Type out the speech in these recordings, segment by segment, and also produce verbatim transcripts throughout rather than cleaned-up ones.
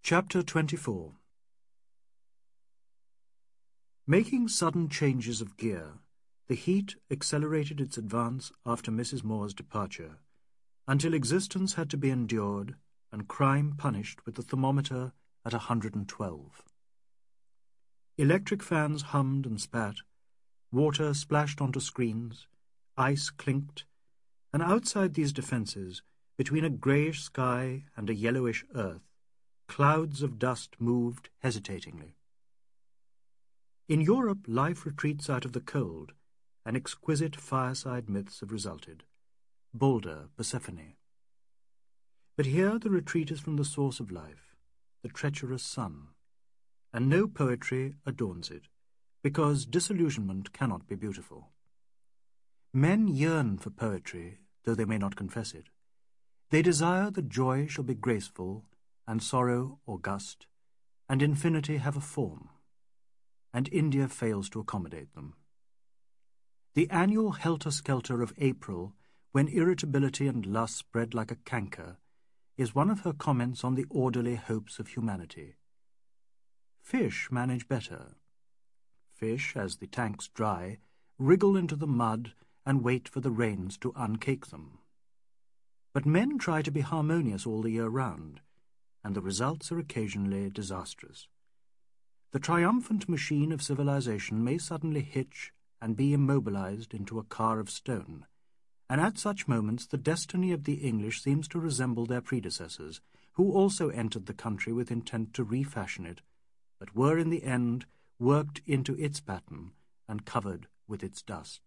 Chapter twenty-four. Making sudden changes of gear, the heat accelerated its advance after Missus Moore's departure, until existence had to be endured and crime punished with the thermometer at a hundred and twelve. Electric fans hummed and spat, water splashed onto screens, ice clinked, and outside these defences, between a greyish sky and a yellowish earth, clouds of dust moved hesitatingly. In Europe, life retreats out of the cold, and exquisite fireside myths have resulted. Balder, Persephone. But here the retreat is from the source of life, the treacherous sun, and no poetry adorns it, because disillusionment cannot be beautiful. Men yearn for poetry, though they may not confess it. They desire that joy shall be graceful, and sorrow august, and infinity have a form, and India fails to accommodate them. The annual helter-skelter of April, when irritability and lust spread like a canker, is one of her comments on the orderly hopes of humanity. Fish manage better. Fish, as the tanks dry, wriggle into the mud and wait for the rains to uncake them. But men try to be harmonious all the year round, and the results are occasionally disastrous. The triumphant machine of civilization may suddenly hitch and be immobilized into a car of stone, and at such moments the destiny of the English seems to resemble their predecessors, who also entered the country with intent to refashion it, but were in the end worked into its pattern and covered with its dust.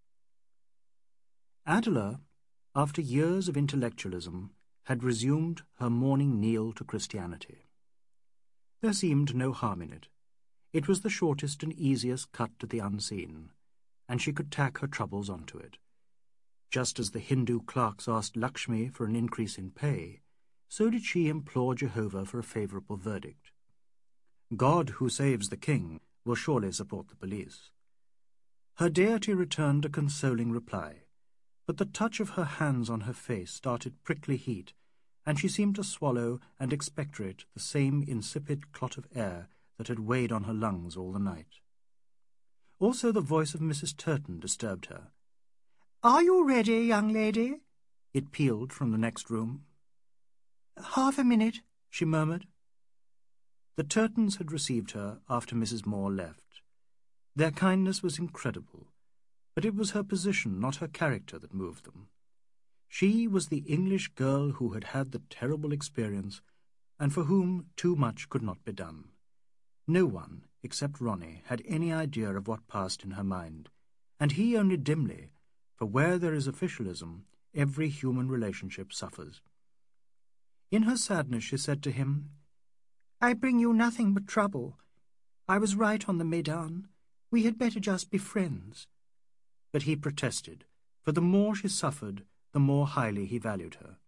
Adela, after years of intellectualism, had resumed her morning kneel to Christianity. There seemed no harm in it. It was the shortest and easiest cut to the unseen, and she could tack her troubles onto it. Just as the Hindu clerks asked Lakshmi for an increase in pay, so did she implore Jehovah for a favourable verdict. God, who saves the king, will surely support the police. Her deity returned a consoling reply, but the touch of her hands on her face started prickly heat, and she seemed to swallow and expectorate the same insipid clot of air that had weighed on her lungs all the night. Also the voice of Missus Turton disturbed her. "Are you ready, young lady?" It pealed from the next room. "Half a minute," she murmured. The Turtons had received her after Missus Moore left. Their kindness was incredible, but it was her position, not her character, that moved them. She was the English girl who had had the terrible experience, and for whom too much could not be done. No one, except Ronnie, had any idea of what passed in her mind, and he only dimly, for where there is officialism, every human relationship suffers. In her sadness she said to him, "I bring you nothing but trouble. I was right on the Maidan. We had better just be friends." But he protested, for the more she suffered, the more highly he valued her.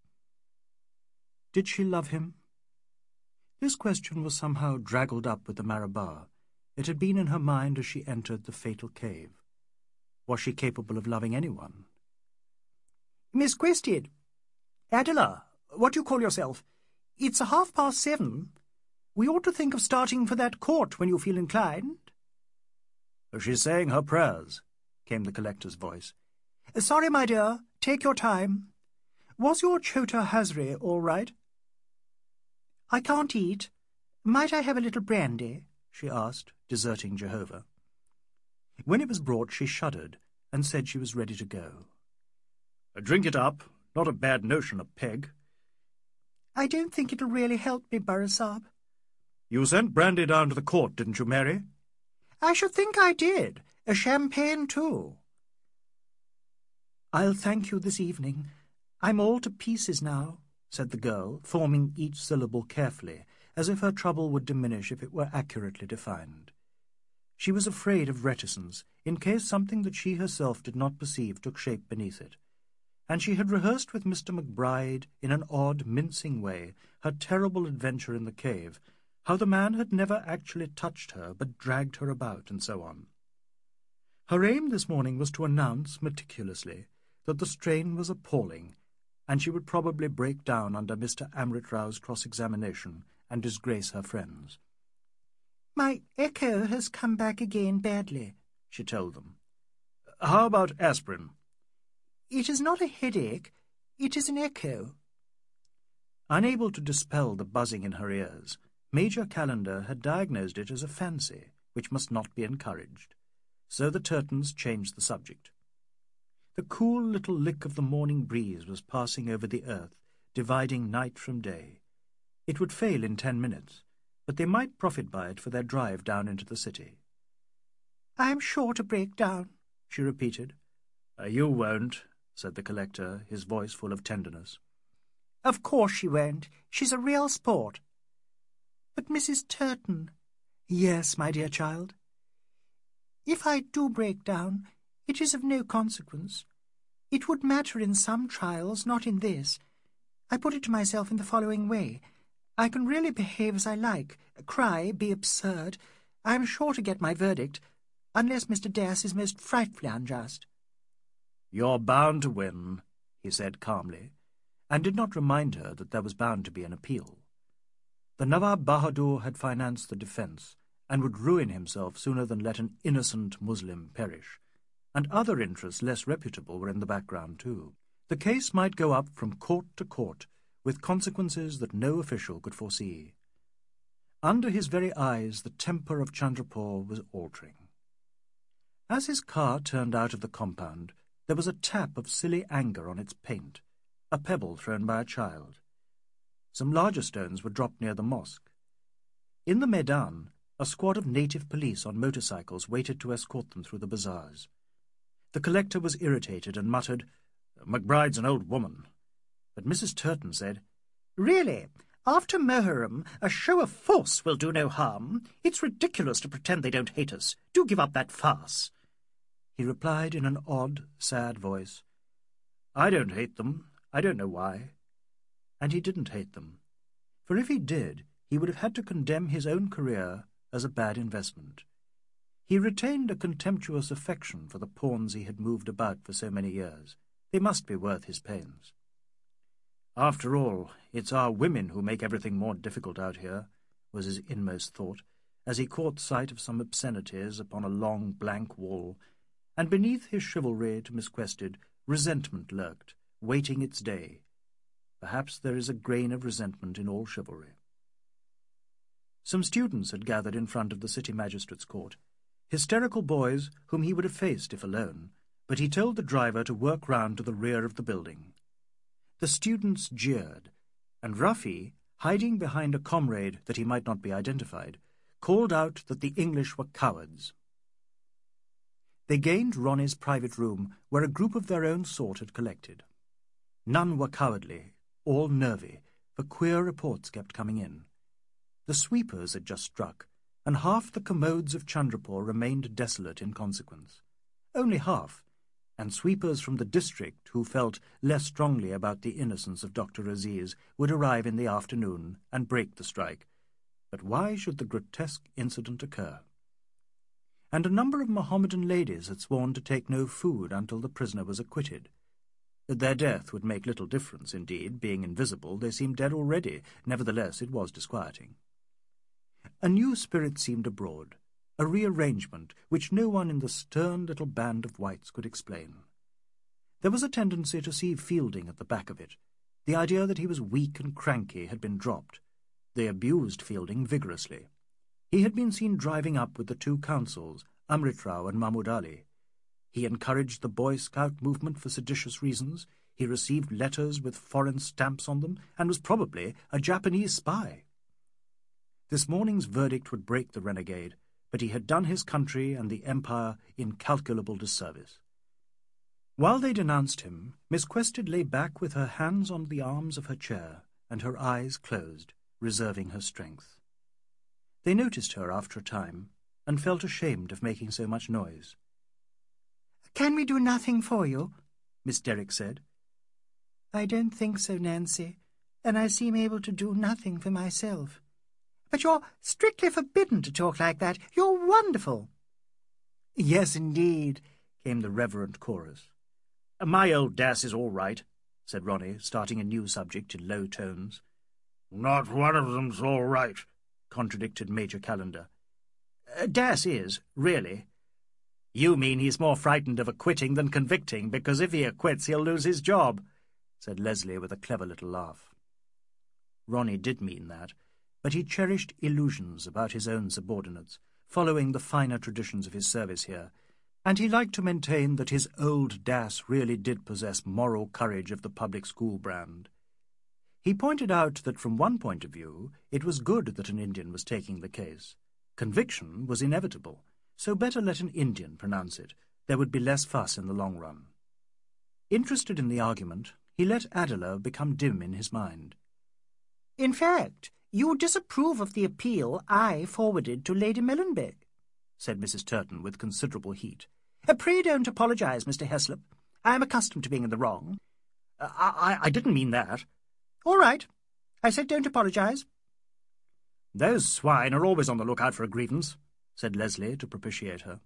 Did she love him? This question was somehow draggled up with the Marabar. It had been in her mind as she entered the fatal cave. Was she capable of loving anyone? "Miss Quested! Adela, what do you call yourself? It's a half past seven. We ought to think of starting for that court when you feel inclined." "She's saying her prayers," came the collector's voice. "Sorry, my dear. Take your time. Was your chota hazri all right?" "I can't eat. Might I have a little brandy?" she asked, deserting Jehovah. When it was brought, she shuddered and said she was ready to go. "Drink it up. Not a bad notion, a peg." "I don't think it'll really help me, Barasab." "You sent brandy down to the court, didn't you, Mary?" "I should think I did. A champagne, too." "I'll thank you this evening. I'm all to pieces now," said the girl, forming each syllable carefully, as if her trouble would diminish if it were accurately defined. She was afraid of reticence, in case something that she herself did not perceive took shape beneath it, and she had rehearsed with Mister McBride, in an odd, mincing way, her terrible adventure in the cave, how the man had never actually touched her, but dragged her about, and so on. Her aim this morning was to announce, meticulously, that the strain was appalling, and she would probably break down under Mister Amrit Rao's cross-examination and disgrace her friends. "My echo has come back again badly," she told them. "How about aspirin?" "It is not a headache, it is an echo." Unable to dispel the buzzing in her ears, Major Calendar had diagnosed it as a fancy, which must not be encouraged. So the Turtons changed the subject. The cool little lick of the morning breeze was passing over the earth, dividing night from day. It would fail in ten minutes, but they might profit by it for their drive down into the city. "I am sure to break down," she repeated. Uh, "You won't," said the collector, his voice full of tenderness. "Of course she won't. She's a real sport." "But Missus Turton—" "Yes, my dear child?" "If I do break down, it is of no consequence. It would matter in some trials, not in this. I put it to myself in the following way. I can really behave as I like, cry, be absurd. I am sure to get my verdict, unless Mister Darcy is most frightfully unjust." "You're bound to win," he said calmly, and did not remind her that there was bound to be an appeal. The Nawab Bahadur had financed the defence, and would ruin himself sooner than let an innocent Muslim perish, and other interests less reputable were in the background too. The case might go up from court to court, with consequences that no official could foresee. Under his very eyes the temper of Chandrapur was altering. As his car turned out of the compound, there was a tap of silly anger on its paint, a pebble thrown by a child. Some larger stones were dropped near the mosque. In the Maidan, a squad of native police on motorcycles waited to escort them through the bazaars. The collector was irritated and muttered, "McBride's an old woman." But Missus Turton said, "Really, after Moharram, a show of force will do no harm. It's ridiculous to pretend they don't hate us. Do give up that farce." He replied in an odd, sad voice, "I don't hate them. I don't know why." And he didn't hate them, for if he did, he would have had to condemn his own career as a bad investment. He retained a contemptuous affection for the pawns he had moved about for so many years. They must be worth his pains. "After all, it's our women who make everything more difficult out here," was his inmost thought, as he caught sight of some obscenities upon a long blank wall, and beneath his chivalry to Miss Quested resentment lurked, waiting its day. Perhaps there is a grain of resentment in all chivalry. Some students had gathered in front of the city magistrate's court, hysterical boys whom he would have faced if alone, but he told the driver to work round to the rear of the building. The students jeered, and Ruffy, hiding behind a comrade that he might not be identified, called out that the English were cowards. They gained Ronnie's private room, where a group of their own sort had collected. None were cowardly, all nervy, for queer reports kept coming in. The sweepers had just struck, and half the commodes of Chandrapur remained desolate in consequence. Only half, and sweepers from the district who felt less strongly about the innocence of Doctor Aziz would arrive in the afternoon and break the strike. But why should the grotesque incident occur? And a number of Mohammedan ladies had sworn to take no food until the prisoner was acquitted. Their death would make little difference, indeed. Being invisible, they seemed dead already. Nevertheless, it was disquieting. A new spirit seemed abroad, a rearrangement which no one in the stern little band of whites could explain. There was a tendency to see Fielding at the back of it. The idea that he was weak and cranky had been dropped. They abused Fielding vigorously. He had been seen driving up with the two consuls, Amrit Rao and Mahmud Ali. He encouraged the Boy Scout movement for seditious reasons. He received letters with foreign stamps on them, and was probably a Japanese spy. This morning's verdict would break the renegade, but he had done his country and the empire incalculable disservice. While they denounced him, Miss Quested lay back with her hands on the arms of her chair and her eyes closed, reserving her strength. They noticed her after a time, and felt ashamed of making so much noise. "Can we do nothing for you?" Miss Derrick said. "I don't think so, Nancy, and I seem able to do nothing for myself. But you're strictly forbidden to talk like that. You're wonderful." "Yes, indeed," came the reverent chorus. "My old Dass is all right," said Ronnie, starting a new subject in low tones. Not one of them's all right, contradicted Major Calendar. Uh, Das is, really. You mean he's more frightened of acquitting than convicting, because if he acquits he'll lose his job, said Leslie with a clever little laugh. Ronnie did mean that, but he cherished illusions about his own subordinates, following the finer traditions of his service here, and he liked to maintain that his old Das really did possess moral courage of the public school brand. He pointed out that from one point of view it was good that an Indian was taking the case. Conviction was inevitable, so better let an Indian pronounce it. There would be less fuss in the long run. Interested in the argument, he let Adela become dim in his mind. In fact, you disapprove of the appeal I forwarded to Lady Mellenbeck, said Missus Turton with considerable heat. Uh, pray don't apologise, Mister Heslop. I am accustomed to being in the wrong. Uh, I, I didn't mean that. All right. I said don't apologise. Those swine are always on the lookout for a grievance, said Leslie to propitiate her.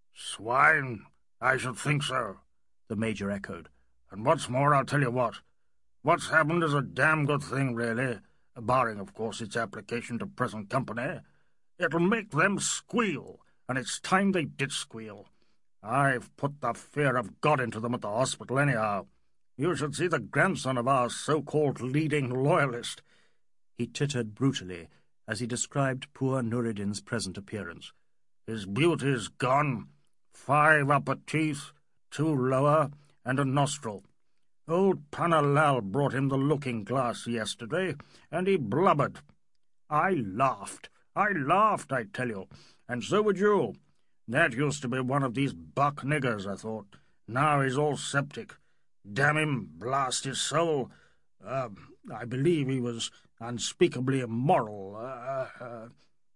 Swine? I should think so, the Major echoed. And what's more, I'll tell you what. What's happened is a damn good thing, really, barring, of course, its application to present company. It'll make them squeal, and it's time they did squeal. I've put the fear of God into them at the hospital, anyhow. You should see the grandson of our so-called leading loyalist. He tittered brutally as he described poor Nureddin's present appearance. His beauty's gone. Five upper teeth, two lower, and a nostril. Old Panalal brought him the looking-glass yesterday, and he blubbered. I laughed. I laughed, I tell you, and so would you. That used to be one of these buck niggers, I thought. Now he's all septic. Damn him, blast his soul. Uh, I believe he was unspeakably immoral. Uh, uh.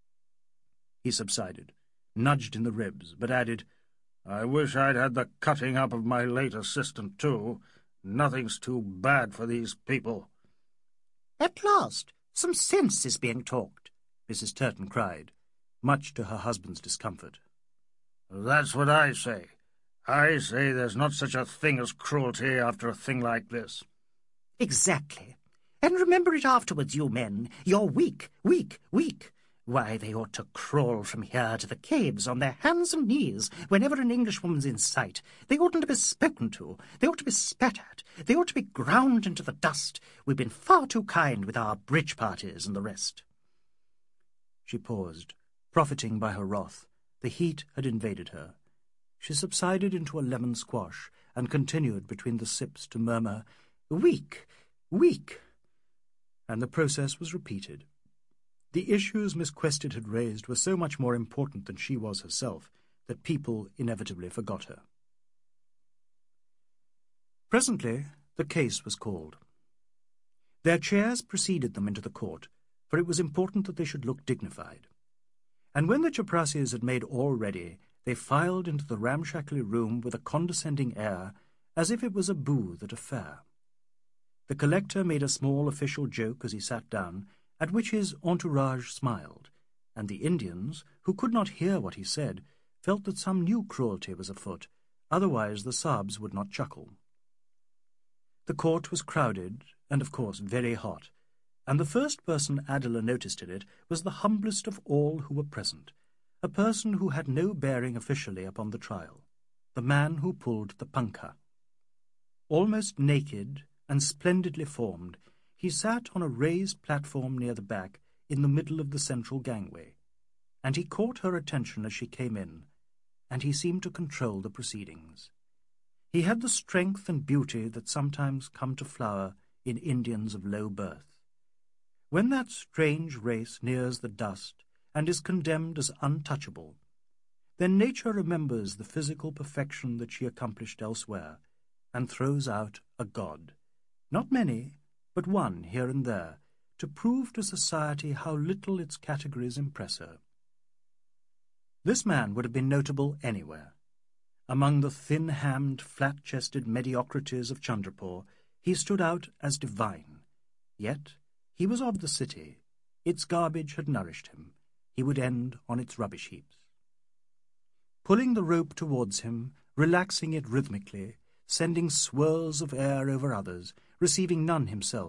He subsided, nudged in the ribs, but added, I wish I'd had the cutting up of my late assistant, too. Nothing's too bad for these people. At last, some sense is being talked, Missus Turton cried, much to her husband's discomfort. That's what I say. I say there's not such a thing as cruelty after a thing like this. Exactly. And remember it afterwards, you men. You're weak, weak, weak. Why, they ought to crawl from here to the caves on their hands and knees whenever an Englishwoman's in sight. They oughtn't to be spoken to. They ought to be spat at. They ought to be ground into the dust. We've been far too kind with our bridge parties and the rest. She paused, profiting by her wrath. The heat had invaded her. She subsided into a lemon squash and continued between the sips to murmur, Weak, weak. And the process was repeated. The issues Miss Quested had raised were so much more important than she was herself that people inevitably forgot her. Presently, the case was called. Their chairs preceded them into the court, for it was important that they should look dignified. And when the Chaprassiers had made all ready, they filed into the ramshackly room with a condescending air, as if it was a booth at a fair. The collector made a small official joke as he sat down, at which his entourage smiled, and the Indians, who could not hear what he said, felt that some new cruelty was afoot, otherwise the Sabs would not chuckle. The court was crowded, and of course very hot, and the first person Adela noticed in it was the humblest of all who were present, a person who had no bearing officially upon the trial, the man who pulled the punkah. Almost naked and splendidly formed, he sat on a raised platform near the back, in the middle of the central gangway, and he caught her attention as she came in, and he seemed to control the proceedings. He had the strength and beauty that sometimes come to flower in Indians of low birth. When that strange race nears the dust and is condemned as untouchable, then nature remembers the physical perfection that she accomplished elsewhere, and throws out a god, not many, but one here and there, to prove to society how little its categories impress her. This man would have been notable anywhere. Among the thin-hammed, flat-chested mediocrities of Chandrapur, he stood out as divine. Yet he was of the city. Its garbage had nourished him. He would end on its rubbish heaps. Pulling the rope towards him, relaxing it rhythmically, sending swirls of air over others, receiving none himself,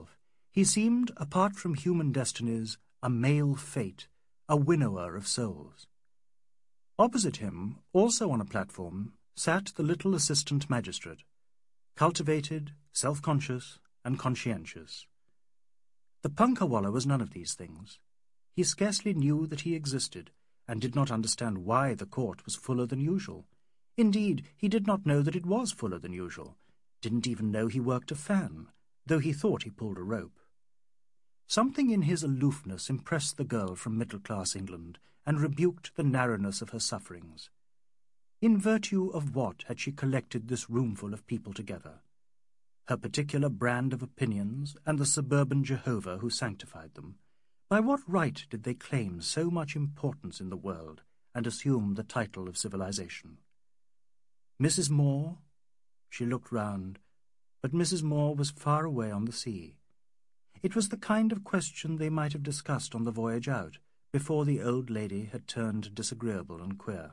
He seemed, apart from human destinies, a male fate, a winnower of souls. Opposite him, also on a platform, sat the little assistant magistrate, cultivated, self-conscious, and conscientious. The punkah-wallah was none of these things. He scarcely knew that he existed, and did not understand why the court was fuller than usual. Indeed, he did not know that it was fuller than usual, didn't even know he worked a fan, though he thought he pulled a rope. Something in his aloofness impressed the girl from middle-class England, and rebuked the narrowness of her sufferings. In virtue of what had she collected this roomful of people together? Her particular brand of opinions, and the suburban Jehovah who sanctified them. By what right did they claim so much importance in the world, and assume the title of civilization? Missus Moore? She looked round, but Missus Moore was far away on the sea. It was the kind of question they might have discussed on the voyage out, before the old lady had turned disagreeable and queer.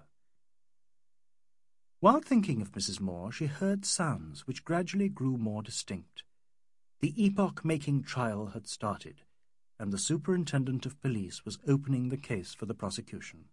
While thinking of Missus Moore, she heard sounds which gradually grew more distinct. The epoch-making trial had started, and the superintendent of police was opening the case for the prosecution.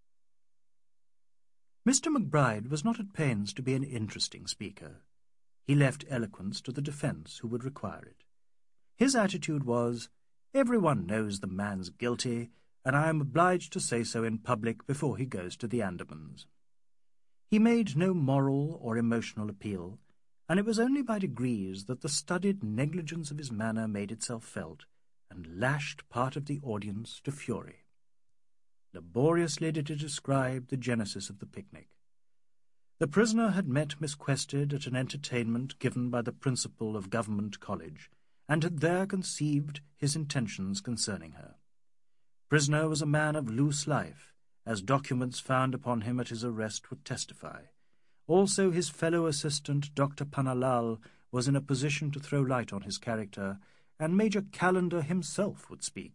Mister McBride was not at pains to be an interesting speaker. He left eloquence to the defence who would require it. His attitude was, "Everyone knows the man's guilty, and I am obliged to say so in public before he goes to the Andamans." He made no moral or emotional appeal, and it was only by degrees that the studied negligence of his manner made itself felt, and lashed part of the audience to fury. Laboriously did he describe the genesis of the picnic. The prisoner had met Miss Quested at an entertainment given by the principal of Government College, and had there conceived his intentions concerning her. Prisoner was a man of loose life, as documents found upon him at his arrest would testify. Also his fellow assistant, Doctor Panalal, was in a position to throw light on his character, and Major Callender himself would speak.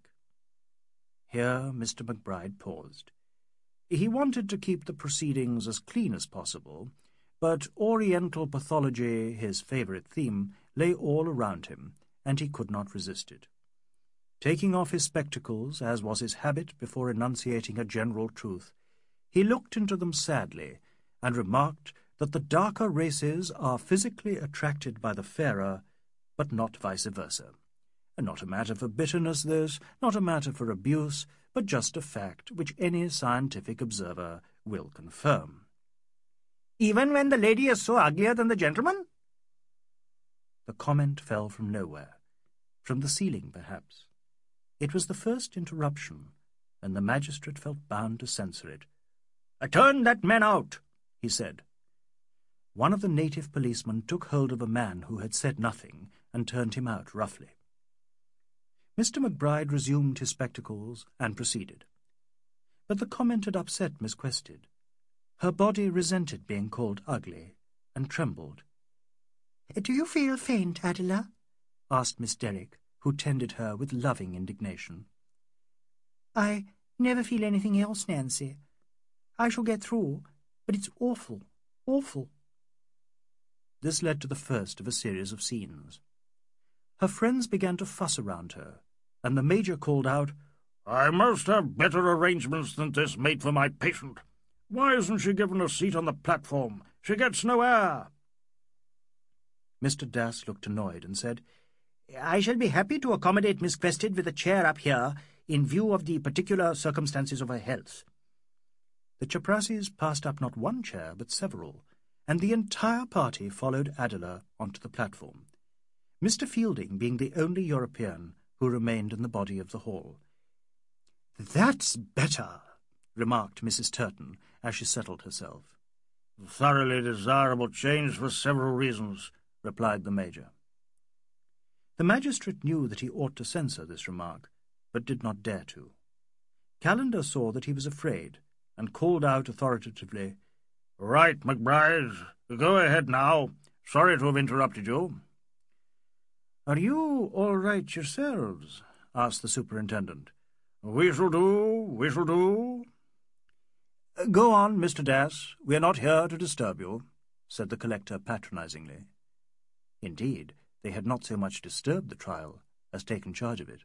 Here Mister McBride paused. He wanted to keep the proceedings as clean as possible, but Oriental pathology, his favourite theme, lay all around him, and he could not resist it. Taking off his spectacles, as was his habit before enunciating a general truth, he looked into them sadly, and remarked that the darker races are physically attracted by the fairer, but not vice versa. Not a matter for bitterness, this, not a matter for abuse, but just a fact which any scientific observer will confirm. "Even when the lady is so uglier than the gentleman?" The comment fell from nowhere, from the ceiling perhaps. It was the first interruption, and the magistrate felt bound to censor it. "Turn that man out," he said. One of the native policemen took hold of a man who had said nothing, and turned him out roughly. Mister McBride resumed his spectacles and proceeded. But the comment had upset Miss Quested. Her body resented being called ugly, and trembled. "Do you feel faint, Adela?" asked Miss Derrick, who tended her with loving indignation. "I never feel anything else, Nancy. I shall get through, but it's awful, awful." This led to the first of a series of scenes. Her friends began to fuss around her, and the Major called out, "I must have better arrangements than this made for my patient. Why isn't she given a seat on the platform? She gets no air." Mister Das looked annoyed and said, "I shall be happy to accommodate Miss Quested with a chair up here, in view of the particular circumstances of her health." The Chaprasis passed up not one chair, but several, and the entire party followed Adela onto the platform, Mister Fielding being the only European who remained in the body of the hall. "That's better," remarked Missus Turton, as she settled herself. "Thoroughly desirable change for several reasons," replied the Major. The magistrate knew that he ought to censor this remark, but did not dare to. Callender saw that he was afraid, and called out authoritatively, "Right, McBride. Go ahead now. Sorry to have interrupted you." "Are you all right yourselves?" asked the superintendent. "We shall do, we shall do." "Go on, Mister Das. We are not here to disturb you," said the collector patronizingly. Indeed, they had not so much disturbed the trial has taken charge of it.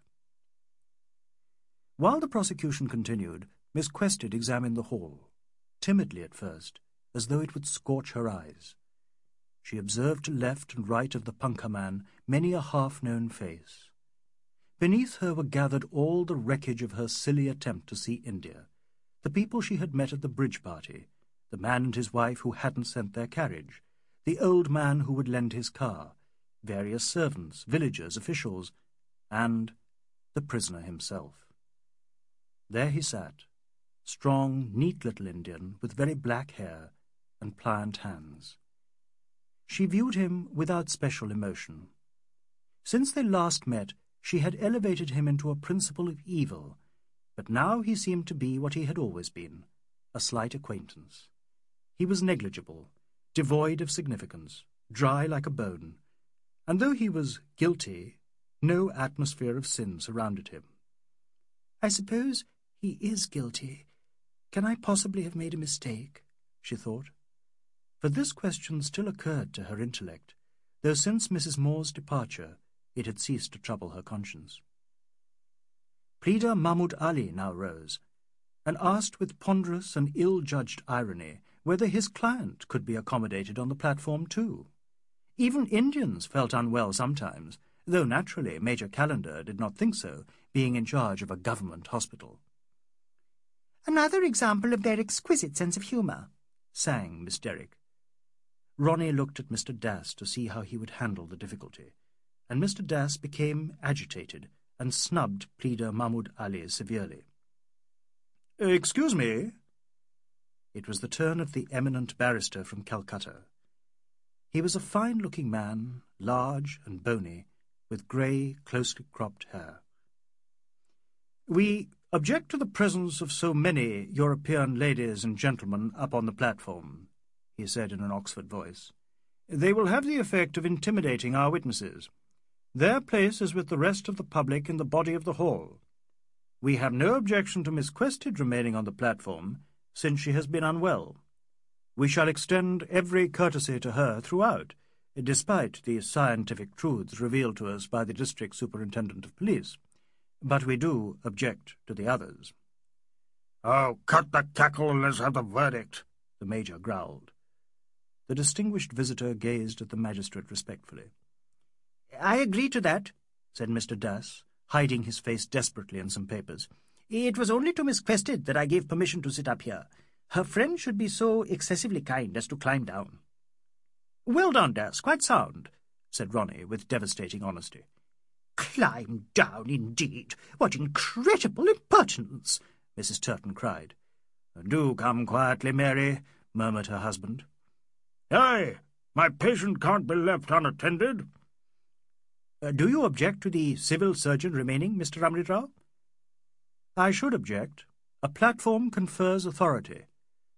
While the prosecution continued, Miss Quested examined the hall, timidly at first, as though it would scorch her eyes. She observed to left and right of the punkah man many a half-known face. Beneath her were gathered all the wreckage of her silly attempt to see India, the people she had met at the bridge party, the man and his wife who hadn't sent their carriage, the old man who would lend his car, various servants, villagers, officials, and the prisoner himself. There he sat, strong, neat little Indian with very black hair and pliant hands. She viewed him without special emotion. Since they last met, she had elevated him into a principle of evil, but now he seemed to be what he had always been, a slight acquaintance. He was negligible, devoid of significance, dry like a bone, and though he was guilty, no atmosphere of sin surrounded him. "I suppose he is guilty. Can I possibly have made a mistake?" she thought. For this question still occurred to her intellect, though since Missus Moore's departure it had ceased to trouble her conscience. Pleader Mahmud Ali now rose, and asked with ponderous and ill-judged irony whether his client could be accommodated on the platform too. Even Indians felt unwell sometimes, though naturally Major Calendar did not think so, being in charge of a government hospital. "Another example of their exquisite sense of humour," sang Miss Derrick. Ronnie looked at Mister Dass to see how he would handle the difficulty, and Mister Dass became agitated and snubbed Pleader Mahmud Ali severely. "Excuse me." It was the turn of the eminent barrister from Calcutta. He was a fine-looking man, large and bony, with grey, closely cropped hair. "We object to the presence of so many European ladies and gentlemen up on the platform," he said in an Oxford voice. "They will have the effect of intimidating our witnesses. Their place is with the rest of the public in the body of the hall. We have no objection to Miss Quested remaining on the platform, since she has been unwell. We shall extend every courtesy to her throughout, despite the scientific truths revealed to us by the District Superintendent of Police. But we do object to the others." "Oh, cut the cackle and let's have the verdict," the Major growled. The distinguished visitor gazed at the magistrate respectfully. "I agree to that," said Mister Dass, hiding his face desperately in some papers. "It was only to Miss Quested that I gave permission to sit up here. Her friend should be so excessively kind as to climb down." "Well done, Dass, quite sound," said Ronnie with devastating honesty. "Climb down, indeed! What incredible impertinence!" Missus Turton cried. "Do come quietly, Mary," murmured her husband. "Aye, my patient can't be left unattended." Uh, do you object to the civil surgeon remaining, Mister Amritrao?" "I should object. A platform confers authority."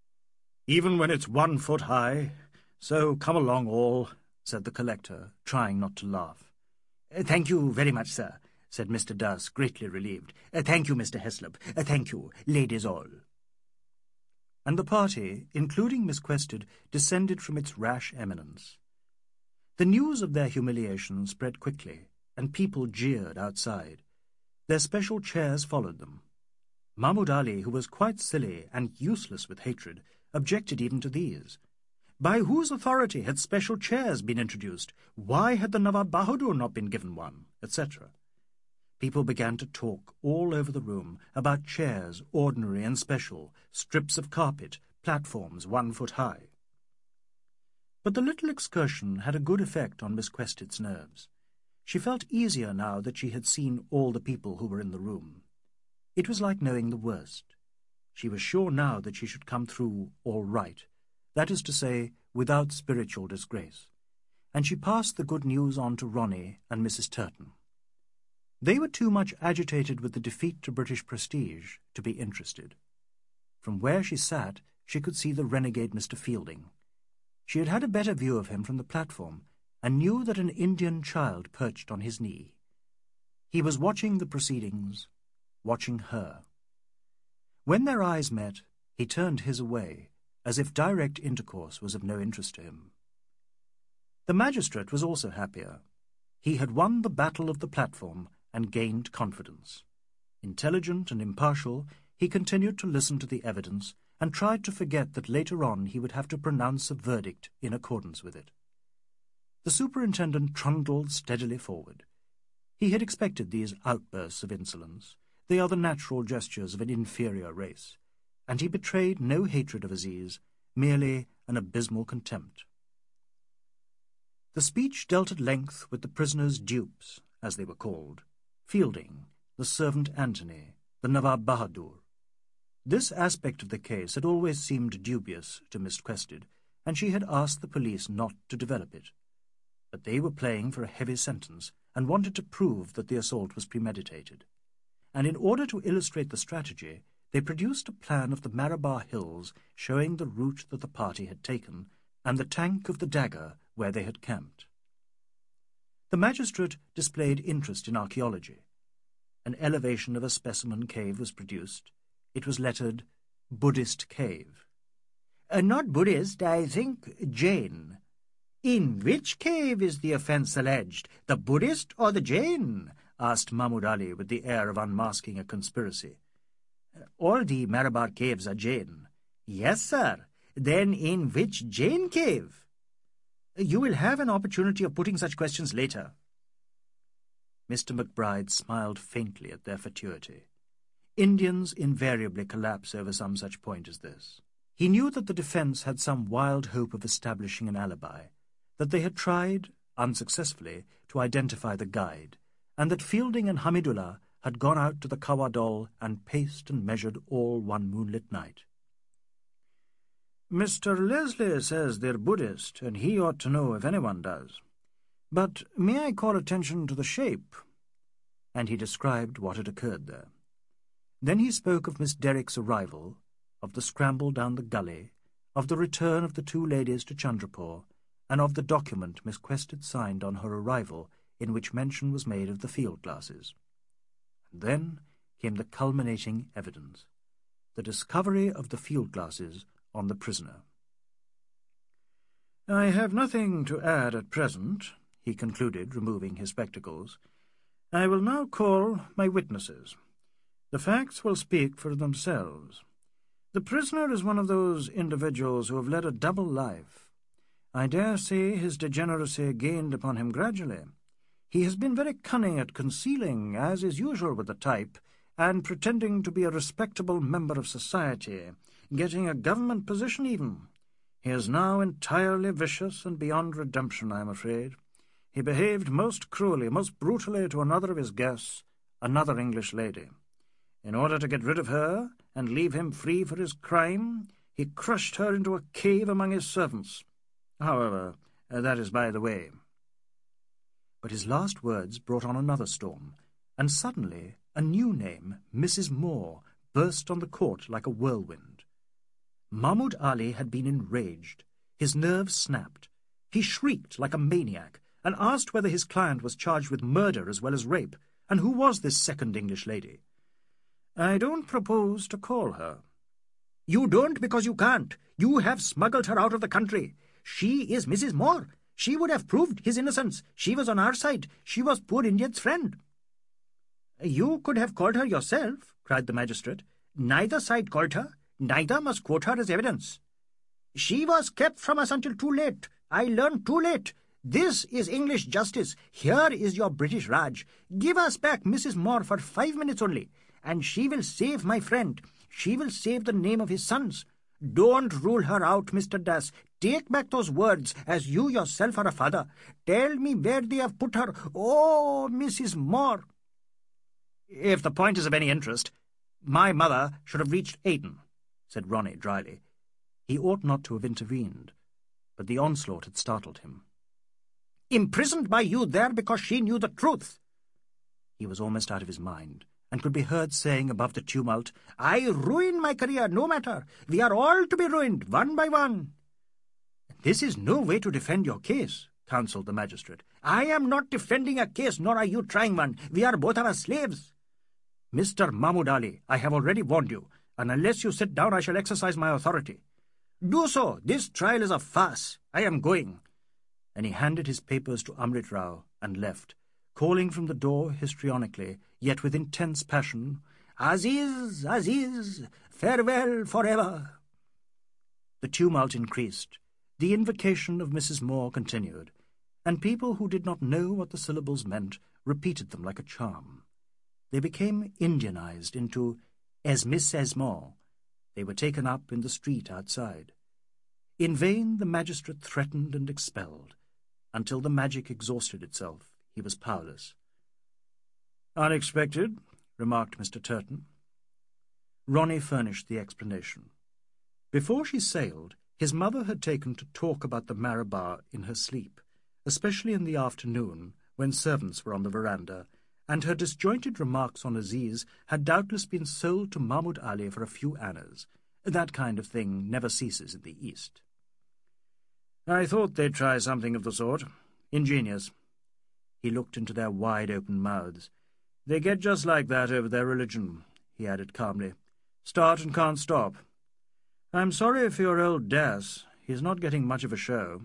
"Even when it's one foot high. So come along all," said the collector, trying not to laugh. Uh, "Thank you very much, sir," said Mister Dass, greatly relieved. Uh, "thank you, Mister Heslop. Uh, thank you, ladies all." And the party, including Miss Quested, descended from its rash eminence. The news of their humiliation spread quickly, and people jeered outside. Their special chairs followed them. Mahmud Ali, who was quite silly and useless with hatred, objected even to these. By whose authority had special chairs been introduced? Why had the Nawab Bahadur not been given one? et cetera. People began to talk all over the room about chairs, ordinary and special, strips of carpet, platforms one foot high. But the little excursion had a good effect on Miss Quested's nerves. She felt easier now that she had seen all the people who were in the room. It was like knowing the worst. She was sure now that she should come through all right, that is to say, without spiritual disgrace, and she passed the good news on to Ronnie and Missus Turton. They were too much agitated with the defeat to British prestige to be interested. From where she sat, she could see the renegade Mister Fielding. She had had a better view of him from the platform, and knew that an Indian child perched on his knee. He was watching the proceedings, watching her. When their eyes met, he turned his away, as if direct intercourse was of no interest to him. The magistrate was also happier. He had won the battle of the platform, and gained confidence. Intelligent and impartial, he continued to listen to the evidence and tried to forget that later on he would have to pronounce a verdict in accordance with it. The superintendent trundled steadily forward. He had expected these outbursts of insolence. They are the natural gestures of an inferior race, and he betrayed no hatred of Aziz, merely an abysmal contempt. The speech dealt at length with the prisoners' dupes, as they were called, Fielding, the servant Antony, the Nawab Bahadur. This aspect of the case had always seemed dubious to Miss Quested, and she had asked the police not to develop it. But they were playing for a heavy sentence and wanted to prove that the assault was premeditated. And in order to illustrate the strategy, they produced a plan of the Marabar Hills showing the route that the party had taken and the tank of the dagger where they had camped. The magistrate displayed interest in archaeology. An elevation of a specimen cave was produced. It was lettered, Buddhist Cave. Uh, not Buddhist, I think Jain. In which cave is the offence alleged, the Buddhist or the Jain? Asked Mahmud Ali with the air of unmasking a conspiracy. All the Marabar caves are Jain. Yes, sir. Then in which Jain cave? You will have an opportunity of putting such questions later. Mister McBride smiled faintly at their fatuity. Indians invariably collapse over some such point as this. He knew that the defence had some wild hope of establishing an alibi, that they had tried, unsuccessfully, to identify the guide, and that Fielding and Hamidullah had gone out to the Kawadol and paced and measured all one moonlit night. Mister Leslie says they're Buddhist, and he ought to know if anyone does. But may I call attention to the shape? And he described what had occurred there. Then he spoke of Miss Derrick's arrival, of the scramble down the gully, of the return of the two ladies to Chandrapur, and of the document Miss Quested signed on her arrival, in which mention was made of the field glasses. And then came the culminating evidence, the discovery of the field glasses on the prisoner. I have nothing to add at present, he concluded, removing his spectacles. I will now call my witnesses. The facts will speak for themselves. The prisoner is one of those individuals who have led a double life. I dare say his degeneracy gained upon him gradually. He has been very cunning at concealing, as is usual with the type, and pretending to be a respectable member of society, getting a government position even. He is now entirely vicious and beyond redemption, I am afraid. He behaved most cruelly, most brutally to another of his guests, another English lady. In order to get rid of her and leave him free for his crime, he crushed her into a cave among his servants. However, that is by the way. But his last words brought on another storm, and suddenly a new name, Missus Moore, burst on the court like a whirlwind. Mahmud Ali had been enraged. His nerves snapped. He shrieked like a maniac, and asked whether his client was charged with murder as well as rape, and who was this second English lady. I don't propose to call her. You don't because you can't. You have smuggled her out of the country. She is Missus Moore. She would have proved his innocence. She was on our side. She was poor Indian's friend. You could have called her yourself, cried the magistrate. Neither side called her. Neither must quote her as evidence. She was kept from us until too late. I learned too late. This is English justice. Here is your British Raj. Give us back Missus Moore for five minutes only, and she will save my friend. She will save the name of his sons. Don't rule her out, Mister Das. Take back those words, as you yourself are a father. Tell me where they have put her. Oh, Missus Moore. If the point is of any interest, my mother should have reached Aden, said Ronnie dryly. He ought not to have intervened, but the onslaught had startled him. Imprisoned by you there because she knew the truth. He was almost out of his mind, and could be heard saying above the tumult, I ruin my career, no matter. We are all to be ruined, one by one. This is no way to defend your case, counselled the magistrate. I am not defending a case, nor are you trying one. We are both of us slaves. Mister Mahmud Ali, I have already warned you, and unless you sit down I shall exercise my authority. Do so. This trial is a farce. I am going. And he handed his papers to Amrit Rao and left, calling from the door histrionically, yet with intense passion, "Aziz, Aziz, farewell forever!" The tumult increased. The invocation of Missus Moore continued, and people who did not know what the syllables meant repeated them like a charm. They became Indianized into "as Miss as Moore." They were taken up in the street outside. In vain the magistrate threatened and expelled. Until the magic exhausted itself, he was powerless. "Unexpected," remarked Mister Turton. Ronnie furnished the explanation. Before she sailed, his mother had taken to talk about the Marabar in her sleep, especially in the afternoon, when servants were on the veranda, and her disjointed remarks on Aziz had doubtless been sold to Mahmud Ali for a few annas. That kind of thing never ceases in the East. "I thought they'd try something of the sort. Ingenious." He looked into their wide-open mouths. "They get just like that over their religion," he added calmly. "Start and can't stop. I'm sorry for your old Das. He's not getting much of a show."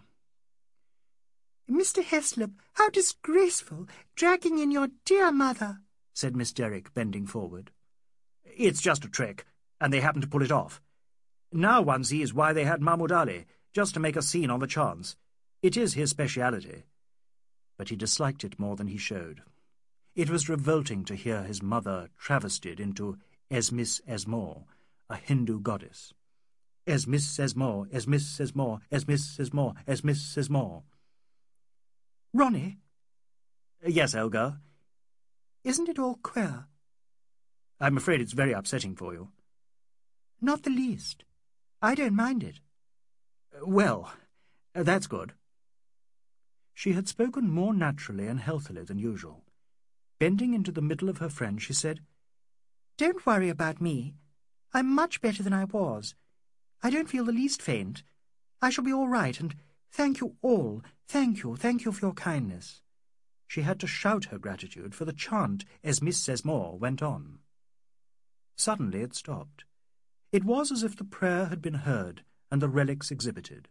"Mister Heslop, how disgraceful, dragging in your dear mother," said Miss Derrick, bending forward. "It's just a trick, and they happen to pull it off. Now one sees why they had Mahmud Ali, just to make a scene on the chance. It is his speciality." But he disliked it more than he showed. It was revolting to hear his mother travestied into as Miss as Moore, a Hindu goddess. As Miss as Moore, as Miss as Moore, as Miss as Moore, as Miss as Moore. "Ronnie?" "Yes, Elgar?" "Isn't it all queer?" "I'm afraid it's very upsetting for you." "Not the least. I don't mind it." "Well, that's good." She had spoken more naturally and healthily than usual. Bending into the middle of her friend, she said, "Don't worry about me. I'm much better than I was. I don't feel the least faint. I shall be all right, and thank you all, thank you, thank you for your kindness." She had to shout her gratitude, for the chant, as Miss says more, went on. Suddenly it stopped. It was as if the prayer had been heard, and the relics exhibited.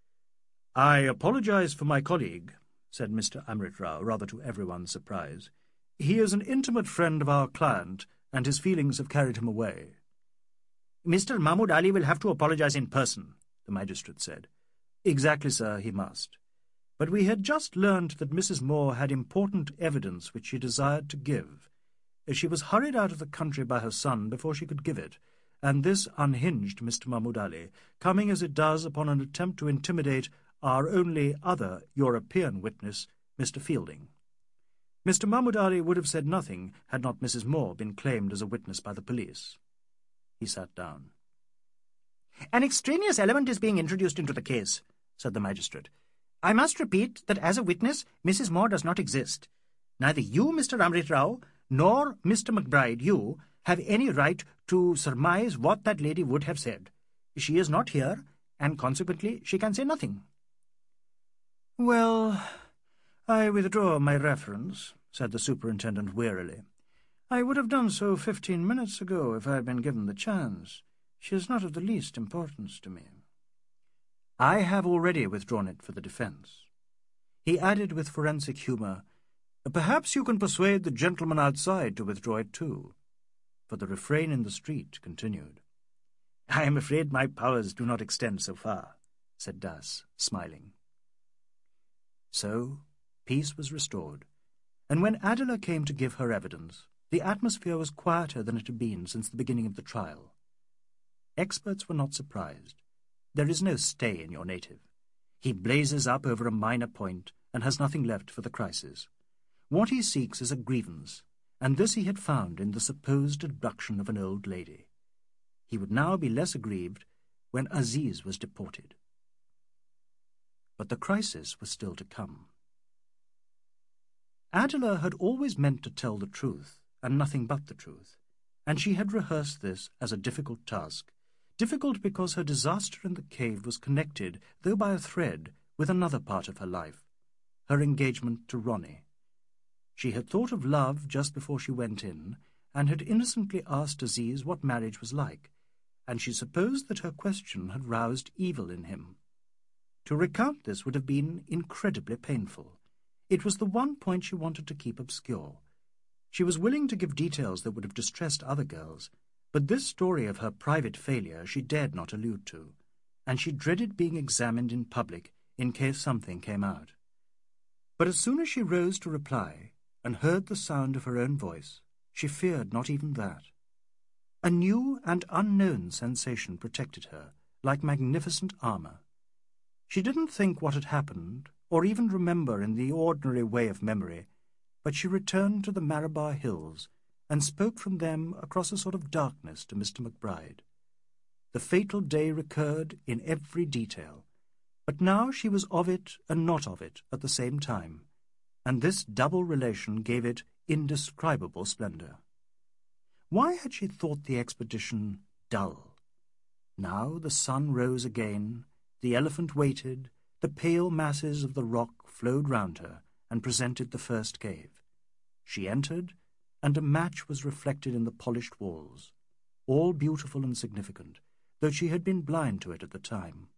"I apologize for my colleague," said Mister Amritrao, rather to everyone's surprise. "He is an intimate friend of our client, and his feelings have carried him away." "Mister Mahmud Ali will have to apologize in person," the magistrate said. "Exactly, sir, he must. But we had just learned that Missus Moore had important evidence which she desired to give. She was hurried out of the country by her son before she could give it, and this unhinged Mister Mahmud Ali, coming as it does upon an attempt to intimidate our only other European witness, Mister Fielding. Mister Mahmud Ali would have said nothing had not Missus Moore been claimed as a witness by the police." He sat down. "An extraneous element is being introduced into the case," said the magistrate. "I must repeat that as a witness Missus Moore does not exist. Neither you, Mister Amritrao, nor Mister McBride, you, have any right to surmise what that lady would have said. She is not here, and consequently she can say nothing." "Well, I withdraw my reference," said the superintendent wearily. "I would have done so fifteen minutes ago if I had been given the chance. She is not of the least importance to me." "I have already withdrawn it for the defence." He added with forensic humour, "Perhaps you can persuade the gentleman outside to withdraw it too." For the refrain in the street continued. "I am afraid my powers do not extend so far," said Das, smiling. So peace was restored, and when Adela came to give her evidence, the atmosphere was quieter than it had been since the beginning of the trial. Experts were not surprised. There is no stay in your native. He blazes up over a minor point and has nothing left for the crisis. What he seeks is a grievance, and this he had found in the supposed abduction of an old lady. He would now be less aggrieved when Aziz was deported. But the crisis was still to come. Adela had always meant to tell the truth, and nothing but the truth, and she had rehearsed this as a difficult task, difficult because her disaster in the cave was connected, though by a thread, with another part of her life, her engagement to Ronnie. She had thought of love just before she went in, and had innocently asked Aziz what marriage was like, and she supposed that her question had roused evil in him. To recount this would have been incredibly painful. It was the one point she wanted to keep obscure. She was willing to give details that would have distressed other girls, but this story of her private failure she dared not allude to, and she dreaded being examined in public in case something came out. But as soon as she rose to reply, and heard the sound of her own voice, she feared not even that. A new and unknown sensation protected her, like magnificent armour. She didn't think what had happened, or even remember in the ordinary way of memory, but she returned to the Marabar Hills, and spoke from them across a sort of darkness to Mister Macbride. The fatal day recurred in every detail, but now she was of it and not of it at the same time, and this double relation gave it indescribable splendour. Why had she thought the expedition dull? Now the sun rose again, the elephant waited, the pale masses of the rock flowed round her and presented the first cave. She entered, and a match was reflected in the polished walls, all beautiful and significant, though she had been blind to it at the time.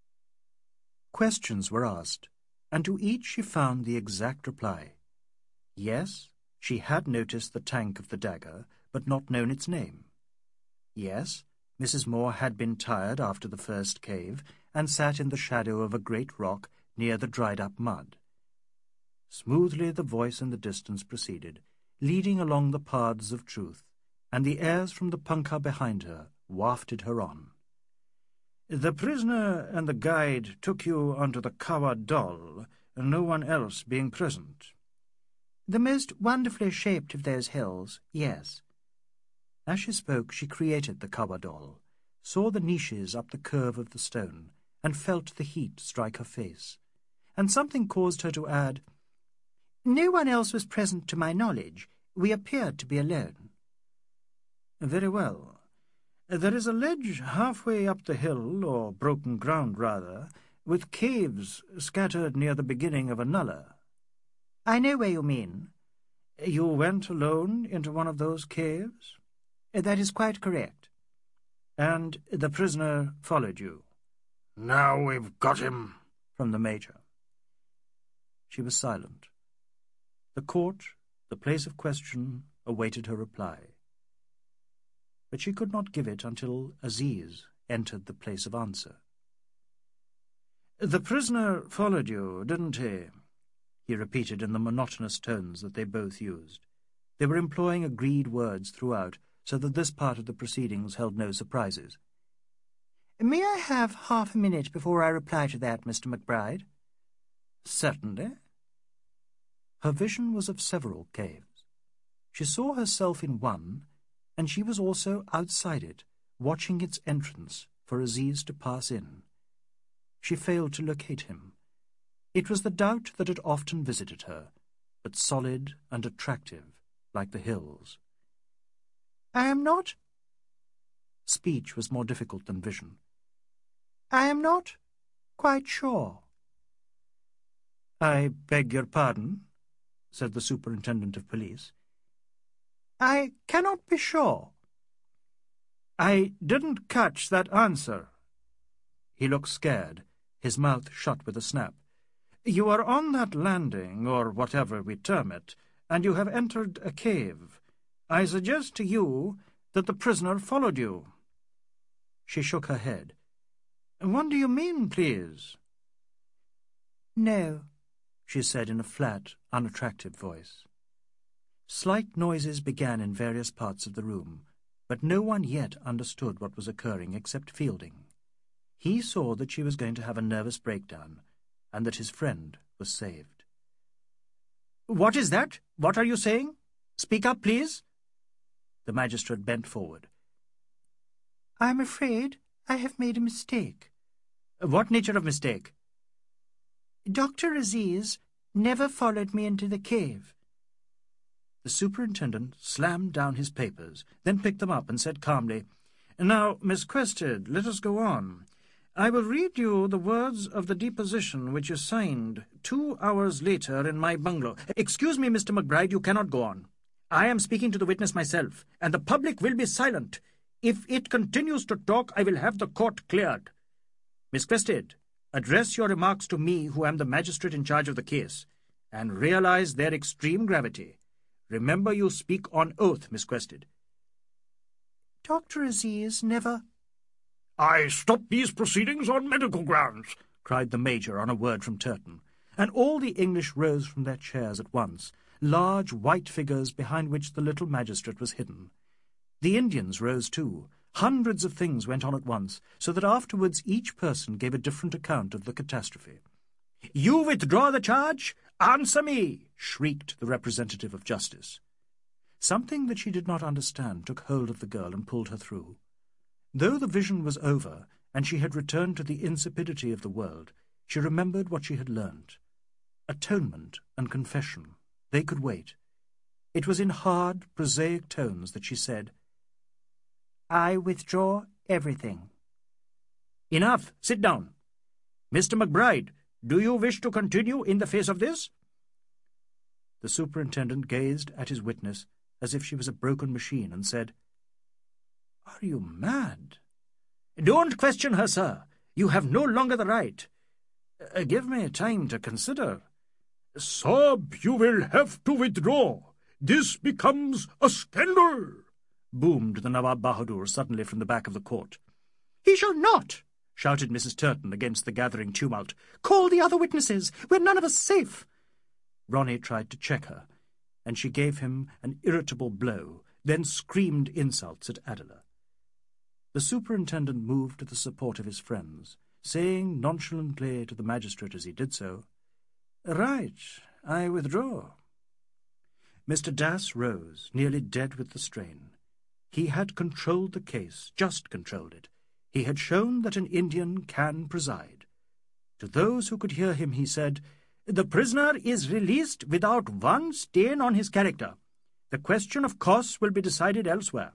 Questions were asked, and to each she found the exact reply. Yes, she had noticed the tank of the dagger, but not known its name. Yes, Missus Moore had been tired after the first cave, and sat in the shadow of a great rock near the dried-up mud. Smoothly the voice in the distance proceeded, leading along the paths of truth, and the airs from the punkah behind her wafted her on. "The prisoner and the guide took you onto the Kawa Dol, no one else being present." "The most wonderfully shaped of those hills, yes." As she spoke, she created the Kawa Dol, saw the niches up the curve of the stone, and felt the heat strike her face, and something caused her to add, "No one else was present to my knowledge. We appeared to be alone." "Very well. There is a ledge halfway up the hill, or broken ground rather, with caves scattered near the beginning of a nullah." "I know where you mean." "You went alone into one of those caves?" "That is quite correct." "And the prisoner followed you?" "Now we've got him," from the Major. She was silent. The court, the place of question, awaited her reply. But she could not give it until Aziz entered the place of answer. "The prisoner followed you, didn't he?" he repeated in the monotonous tones that they both used. They were employing agreed words throughout, so that this part of the proceedings held no surprises. "May I have half a minute before I reply to that, Mister Macbride?" "Certainly." Her vision was of several caves. She saw herself in one, and she was also outside it, watching its entrance for Aziz to pass in. She failed to locate him. It was the doubt that had often visited her, but solid and attractive, like the hills. "I am not—" Speech was more difficult than vision. "I am not quite sure." "I beg your pardon?" said the Superintendent of Police. "I cannot be sure." "I didn't catch that answer." He looked scared, his mouth shut with a snap. "You are on that landing, or whatever we term it, and you have entered a cave. I suggest to you that the prisoner followed you." She shook her head. "What do you mean, please?" "No," she said in a flat, unattractive voice. Slight noises began in various parts of the room, but no one yet understood what was occurring except Fielding. He saw that she was going to have a nervous breakdown, and that his friend was saved. "What is that? What are you saying? Speak up, please." The magistrate bent forward. "I am afraid I have made a mistake." "What nature of mistake?" "Doctor Aziz never followed me into the cave." The superintendent slammed down his papers, then picked them up and said calmly, "Now, Miss Quested, let us go on. I will read you the words of the deposition which you signed two hours later in my bungalow." "Excuse me, Mister Macbride, you cannot go on. I am speaking to the witness myself, and the public will be silent. If it continues to talk, I will have the court cleared. Miss Quested, address your remarks to me, who am the magistrate in charge of the case. and realize their extreme gravity. Remember you speak on oath, Miss Quested." "Doctor Aziz never—" "I stop these proceedings on medical grounds," cried the Major on a word from Turton, and all the English rose from their chairs at once, large white figures behind which the little magistrate was hidden. The Indians rose too. Hundreds of things went on at once, so that afterwards each person gave a different account of the catastrophe. "You withdraw the charge? Answer me!" shrieked the representative of justice. Something that she did not understand took hold of the girl and pulled her through. Though the vision was over, and she had returned to the insipidity of the world, she remembered what she had learnt. Atonement and confession, they could wait. It was in hard, prosaic tones that she said, "I withdraw everything." "Enough! Sit down. Mister McBride, do you wish to continue in the face of this?" The superintendent gazed at his witness as if she was a broken machine and said, "Are you mad?" "Don't question her, sir. You have no longer the right. Uh, give me time to consider." "Sab, you will have to withdraw. This becomes a scandal," boomed the Nawab Bahadur suddenly from the back of the court. "He shall not!" shouted Missus Turton against the gathering tumult. "Call the other witnesses. We're none of us safe." Ronnie tried to check her, and she gave him an irritable blow, then screamed insults at Adela. The superintendent moved to the support of his friends, saying nonchalantly to the magistrate as he did so, "Right, I withdraw." Mister Das rose, nearly dead with the strain. He had controlled the case, just controlled it. He had shown that an Indian can preside. To those who could hear him he said, "The prisoner is released without one stain on his character. The question of costs will be decided elsewhere."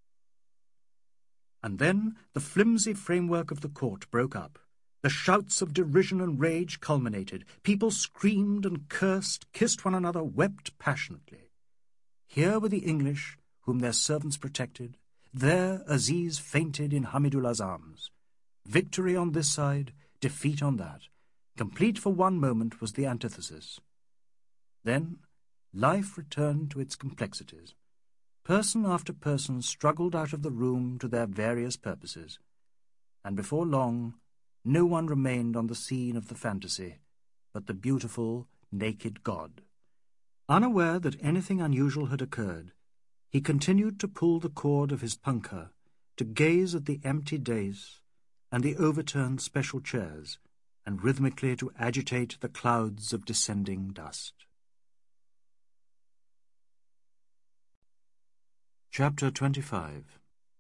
And then the flimsy framework of the court broke up. The shouts of derision and rage culminated. People screamed and cursed, kissed one another, wept passionately. Here were the English, whom their servants protected. There Aziz fainted in Hamidullah's arms. Victory on this side, defeat on that. Complete for one moment was the antithesis. Then life returned to its complexities. Person after person struggled out of the room to their various purposes, and before long no one remained on the scene of the fantasy but the beautiful, naked god. Unaware that anything unusual had occurred, he continued to pull the cord of his punkah, to gaze at the empty dais and the overturned special chairs, and rhythmically to agitate the clouds of descending dust. Chapter twenty-five.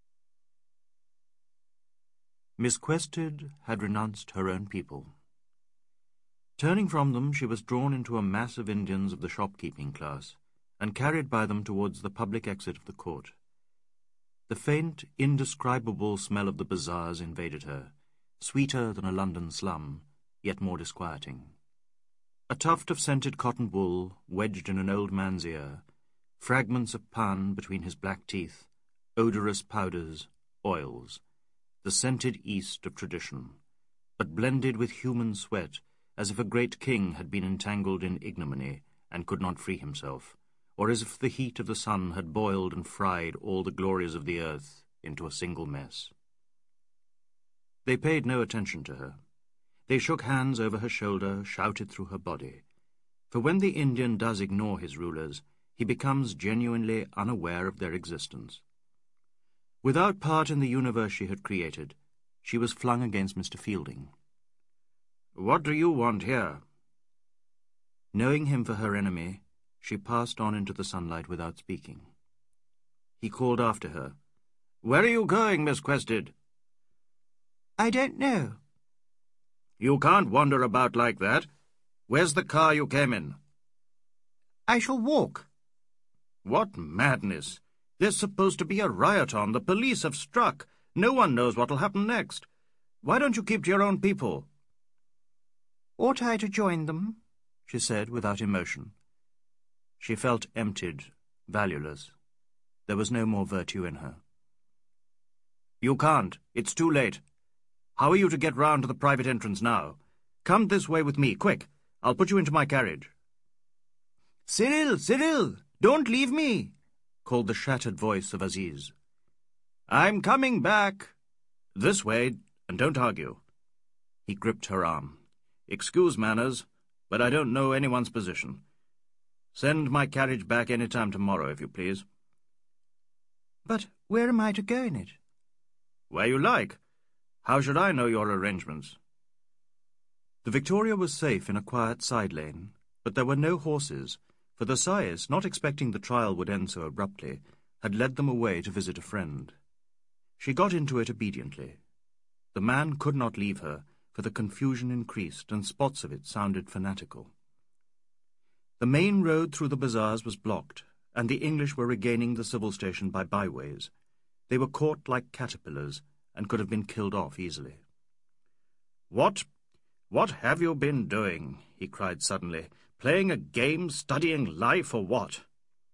Miss Quested had renounced her own people. Turning from them, she was drawn into a mass of Indians of the shopkeeping class, and carried by them towards the public exit of the court. The faint, indescribable smell of the bazaars invaded her, sweeter than a London slum, yet more disquieting. A tuft of scented cotton wool wedged in an old man's ear, fragments of pan between his black teeth, odorous powders, oils, the scented East of tradition, but blended with human sweat, as if a great king had been entangled in ignominy and could not free himself, or as if the heat of the sun had boiled and fried all the glories of the earth into a single mess. They paid no attention to her. They shook hands over her shoulder, shouted through her body. For when the Indian does ignore his rulers, he becomes genuinely unaware of their existence. Without part in the universe she had created, she was flung against Mister Fielding. "What do you want here?" Knowing him for her enemy, she passed on into the sunlight without speaking. He called after her, "Where are you going, Miss Quested?" "I don't know." "You can't wander about like that. Where's the car you came in?" "I shall walk." "What madness! There's supposed to be a riot on. The police have struck. No one knows what will happen next. Why don't you keep to your own people?" "Ought I to join them?" she said without emotion. She felt emptied, valueless. There was no more virtue in her. "You can't. It's too late. How are you to get round to the private entrance now? Come this way with me, quick. I'll put you into my carriage." "Cyril, Cyril, don't leave me," called the shattered voice of Aziz. "I'm coming back. This way, and don't argue." He gripped her arm. "Excuse manners, but I don't know anyone's position. Send my carriage back any time tomorrow, if you please." "But where am I to go in it?" "Where you like. How should I know your arrangements?" The Victoria was safe in a quiet side lane, but there were no horses, for the sais, not expecting the trial would end so abruptly, had led them away to visit a friend. She got into it obediently. The man could not leave her, for the confusion increased, and spots of it sounded fanatical. The main road through the bazaars was blocked, and the English were regaining the civil station by byways. They were caught like caterpillars, and could have been killed off easily. "What, what have you been doing?" he cried suddenly. "Playing a game, studying life, or what?"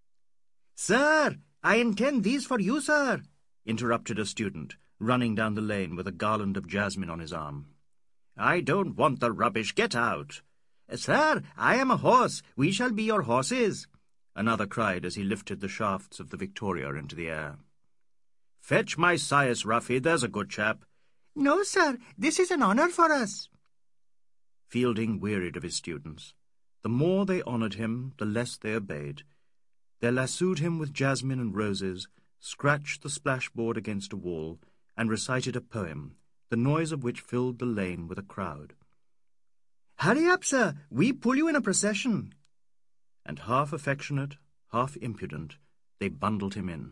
"Sir, I intend these for you, sir," interrupted a student, running down the lane with a garland of jasmine on his arm. "I don't want the rubbish. Get out." "Sir, I am a horse. We shall be your horses," another cried as he lifted the shafts of the Victoria into the air. "Fetch my sais, Ruffy, there's a good chap." "No, sir, this is an honour for us." Fielding wearied of his students. The more they honoured him, the less they obeyed. They lassoed him with jasmine and roses, scratched the splashboard against a wall, and recited a poem, the noise of which filled the lane with a crowd. "Hurry up, sir, we pull you in a procession." And half affectionate, half impudent, they bundled him in.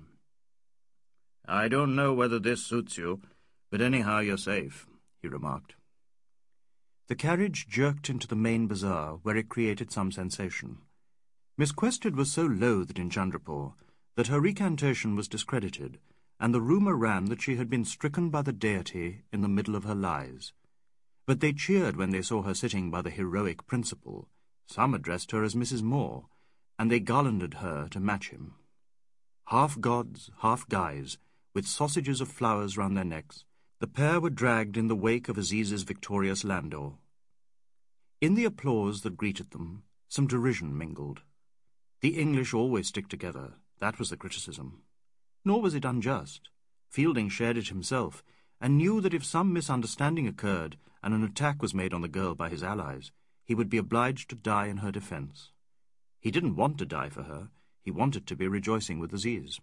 "I don't know whether this suits you, but anyhow you're safe," he remarked. The carriage jerked into the main bazaar, where it created some sensation. Miss Quested was so loathed in Chandrapur that her recantation was discredited, and the rumour ran that she had been stricken by the deity in the middle of her lies. But they cheered when they saw her sitting by the heroic principal. Some addressed her as Missus Moore, and they garlanded her to match him. Half gods, half guys, with sausages of flowers round their necks, the pair were dragged in the wake of Aziz's victorious landau. In the applause that greeted them, some derision mingled. The English always stick together, that was the criticism. Nor was it unjust. Fielding shared it himself, and knew that if some misunderstanding occurred and an attack was made on the girl by his allies, he would be obliged to die in her defence. He didn't want to die for her, he wanted to be rejoicing with Aziz.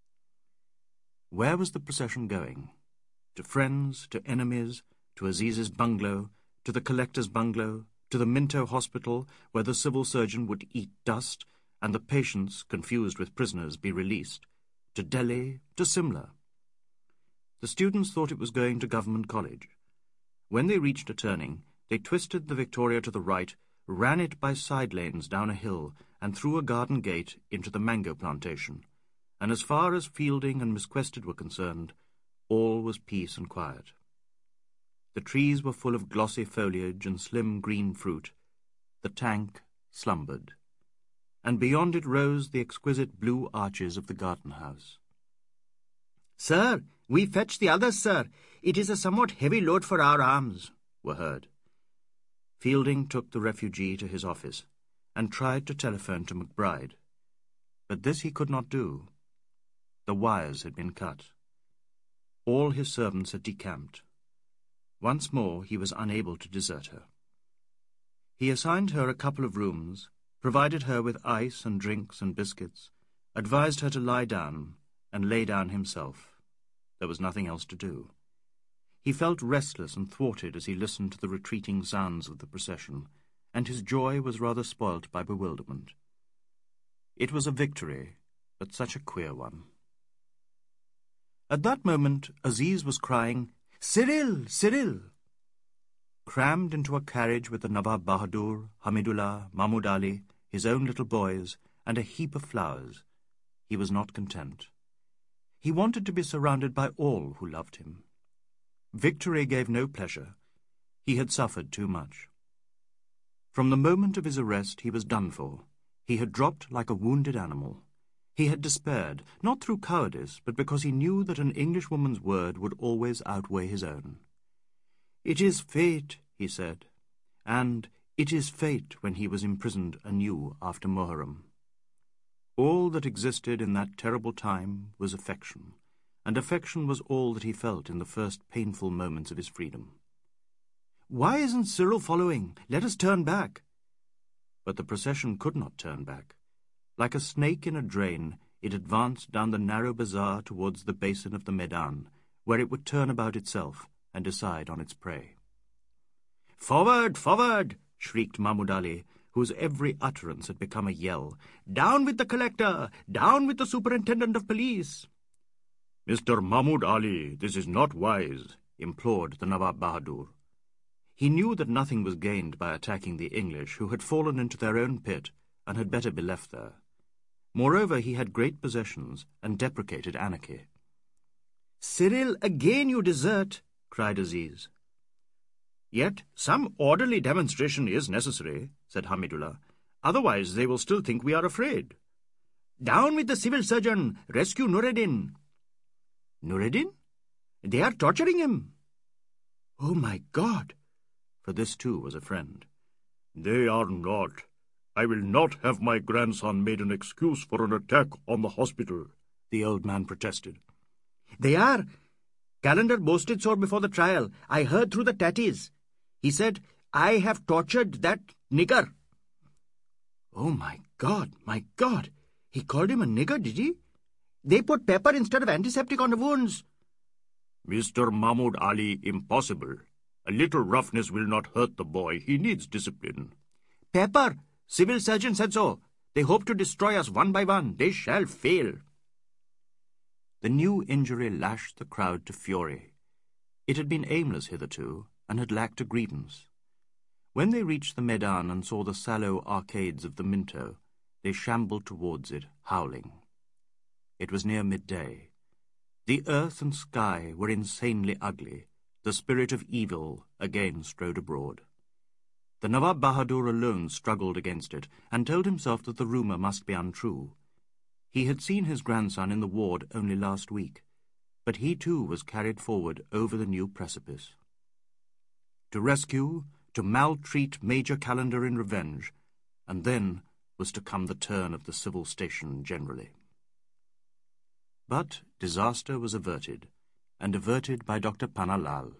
Where was the procession going? To friends, to enemies, to Aziz's bungalow, to the collector's bungalow, to the Minto hospital, where the civil surgeon would eat dust, and the patients, confused with prisoners, be released, to Delhi, to Simla. The students thought it was going to Government College. When they reached a turning, they twisted the Victoria to the right, ran it by side lanes down a hill, and through a garden gate into the mango plantation, and as far as Fielding and Miss Quested were concerned, all was peace and quiet. The trees were full of glossy foliage and slim green fruit. The tank slumbered, and beyond it rose the exquisite blue arches of the garden house. "Sir, we fetch the others, sir. It is a somewhat heavy load for our arms," were heard. Fielding took the refugee to his office, and tried to telephone to McBride. But this he could not do. The wires had been cut. All his servants had decamped. Once more he was unable to desert her. He assigned her a couple of rooms, provided her with ice and drinks and biscuits, advised her to lie down, and lay down himself. There was nothing else to do. He felt restless and thwarted as he listened to the retreating sounds of the procession, and his joy was rather spoilt by bewilderment. It was a victory, but such a queer one. At that moment, Aziz was crying, "Cyril! Cyril!" Crammed into a carriage with the Nawab Bahadur, Hamidullah, Mahmud Ali, his own little boys, and a heap of flowers, he was not content. He wanted to be surrounded by all who loved him. Victory gave no pleasure. He had suffered too much. From the moment of his arrest he was done for. He had dropped like a wounded animal. He had despaired, not through cowardice, but because he knew that an Englishwoman's word would always outweigh his own. "It is fate," he said, and, It is fate when he was imprisoned anew after Muharram. All that existed in that terrible time was affection, and affection was all that he felt in the first painful moments of his freedom. "Why isn't Cyril following? Let us turn back." But the procession could not turn back. Like a snake in a drain, it advanced down the narrow bazaar towards the basin of the Maidan, where it would turn about itself and decide on its prey. "Forward, forward!" shrieked Mahmud Ali, whose every utterance had become a yell. "Down with the collector! Down with the superintendent of police!" "Mister Mahmud Ali, this is not wise," implored the Nawab Bahadur. He knew that nothing was gained by attacking the English, who had fallen into their own pit and had better be left there. Moreover, he had great possessions and deprecated anarchy. "Cyril, again you desert," cried Aziz. "Yet some orderly demonstration is necessary," said Hamidullah. "Otherwise they will still think we are afraid." "Down with the civil surgeon! Rescue Nureddin!" "Nureddin? They are torturing him!" "Oh, my God!" For this too was a friend. "They are not. I will not have my grandson made an excuse for an attack on the hospital," the old man protested. "They are. Calendar boasted so before the trial. I heard through the tatties. He said, 'I have tortured that nigger.'" "Oh, my God, my God! He called him a nigger, did he? They put pepper instead of antiseptic on the wounds." "Mister Mahmud Ali, impossible. A little roughness will not hurt the boy. He needs discipline." "Pepper! Civil surgeon said so. They hope to destroy us one by one. They shall fail." The new injury lashed the crowd to fury. It had been aimless hitherto, and had lacked a grievance. When they reached the Maidan and saw the sallow arcades of the Minto, they shambled towards it, howling. It was near midday. The earth and sky were insanely ugly. The spirit of evil again strode abroad. The Nawab Bahadur alone struggled against it, and told himself that the rumour must be untrue. He had seen his grandson in the ward only last week, but he too was carried forward over the new precipice. To rescue, to maltreat Major Calendar in revenge, and then was to come the turn of the civil station generally. But disaster was averted, and averted by Doctor Panalal.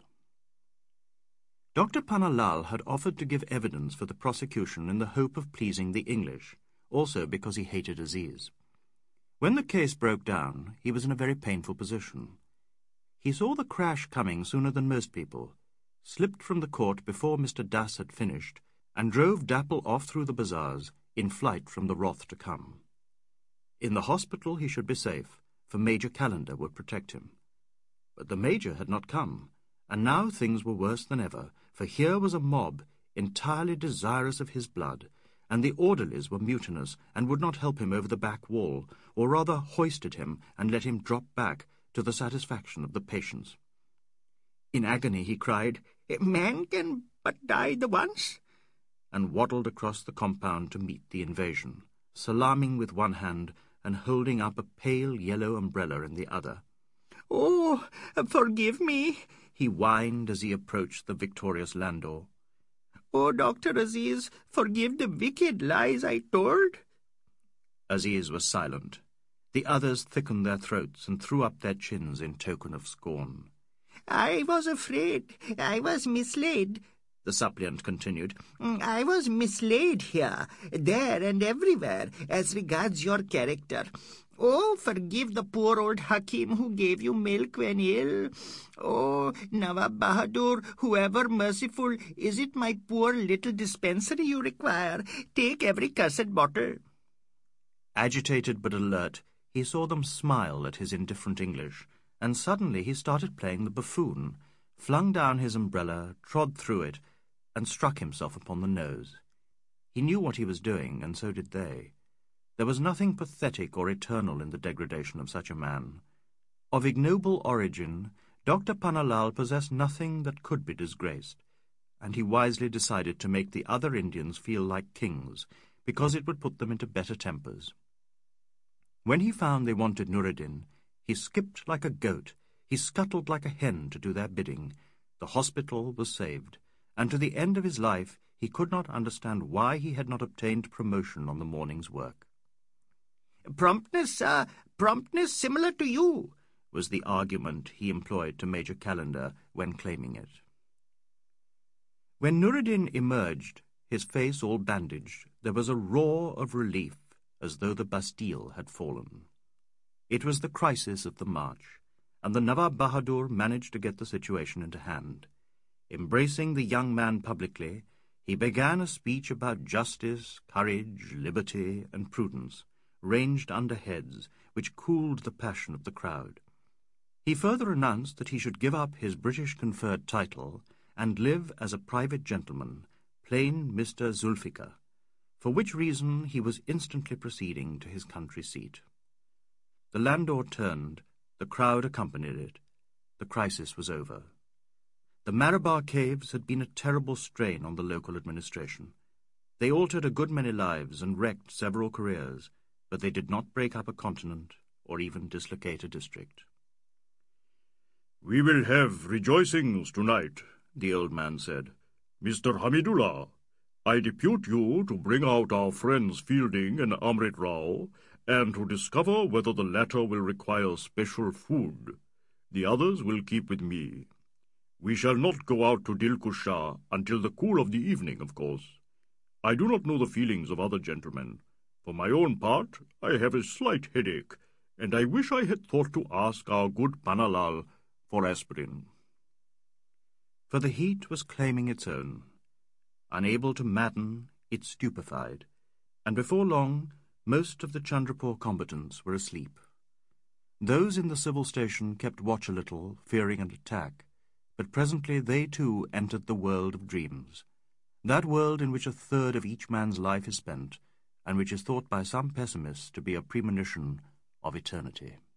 Doctor Panalal had offered to give evidence for the prosecution in the hope of pleasing the English, also because he hated Aziz. When the case broke down, he was in a very painful position. He saw the crash coming sooner than most people, slipped from the court before Mister Das had finished, and drove Dapple off through the bazaars, in flight from the wrath to come. In the hospital he should be safe, for Major Calendar would protect him. But the Major had not come, and now things were worse than ever, for here was a mob entirely desirous of his blood, and the orderlies were mutinous and would not help him over the back wall, or rather hoisted him and let him drop back to the satisfaction of the patients. In agony he cried, "Man can but die the once," and waddled across the compound to meet the invasion, salaaming with one hand and holding up a pale yellow umbrella in the other. "Oh, forgive me," he whined as he approached the victorious landau. "Oh, Doctor Aziz, forgive the wicked lies I told." Aziz was silent. The others thickened their throats and threw up their chins in token of scorn. "I was afraid. I was misled," the suppliant continued. "I was misled here, there, and everywhere, as regards your character. Oh, forgive the poor old Hakim who gave you milk when ill. Oh, Nawab Bahadur, whoever merciful, is it my poor little dispensary you require? Take every cursed bottle." Agitated but alert, he saw them smile at his indifferent English, and suddenly he started playing the buffoon, flung down his umbrella, trod through it, and struck himself upon the nose. He knew what he was doing, and so did they. There was nothing pathetic or eternal in the degradation of such a man. Of ignoble origin, Doctor Panalal possessed nothing that could be disgraced, and he wisely decided to make the other Indians feel like kings, because it would put them into better tempers. When he found they wanted Nureddin, he skipped like a goat, he scuttled like a hen to do their bidding. The hospital was saved, and to the end of his life he could not understand why he had not obtained promotion on the morning's work. "Promptness, sir, promptness similar to you," was the argument he employed to Major Calendar when claiming it. When Noureddin emerged, his face all bandaged, there was a roar of relief, as though the Bastille had fallen. It was the crisis of the march, and the Nawab Bahadur managed to get the situation into hand. Embracing the young man publicly, he began a speech about justice, courage, liberty, and prudence, ranged under heads which cooled the passion of the crowd. He further announced that he should give up his British-conferred title and live as a private gentleman, plain Mister Zulfikar, for which reason he was instantly proceeding to his country seat. The landau turned, the crowd accompanied it. The crisis was over. The Marabar caves had been a terrible strain on the local administration. They altered a good many lives and wrecked several careers, but they did not break up a continent or even dislocate a district. "We will have rejoicings tonight," the old man said. "Mister Hamidullah, I depute you to bring out our friends Fielding and Amrit Rao, and to discover whether the latter will require special food. The others will keep with me. We shall not go out to Dilkush until the cool of the evening, of course. I do not know the feelings of other gentlemen. For my own part, I have a slight headache, and I wish I had thought to ask our good Panalal for aspirin." For the heat was claiming its own. Unable to madden, it stupefied, and before long most of the Chandrapur combatants were asleep. Those in the civil station kept watch a little, fearing an attack, but presently they too entered the world of dreams, that world in which a third of each man's life is spent, and which is thought by some pessimists to be a premonition of eternity.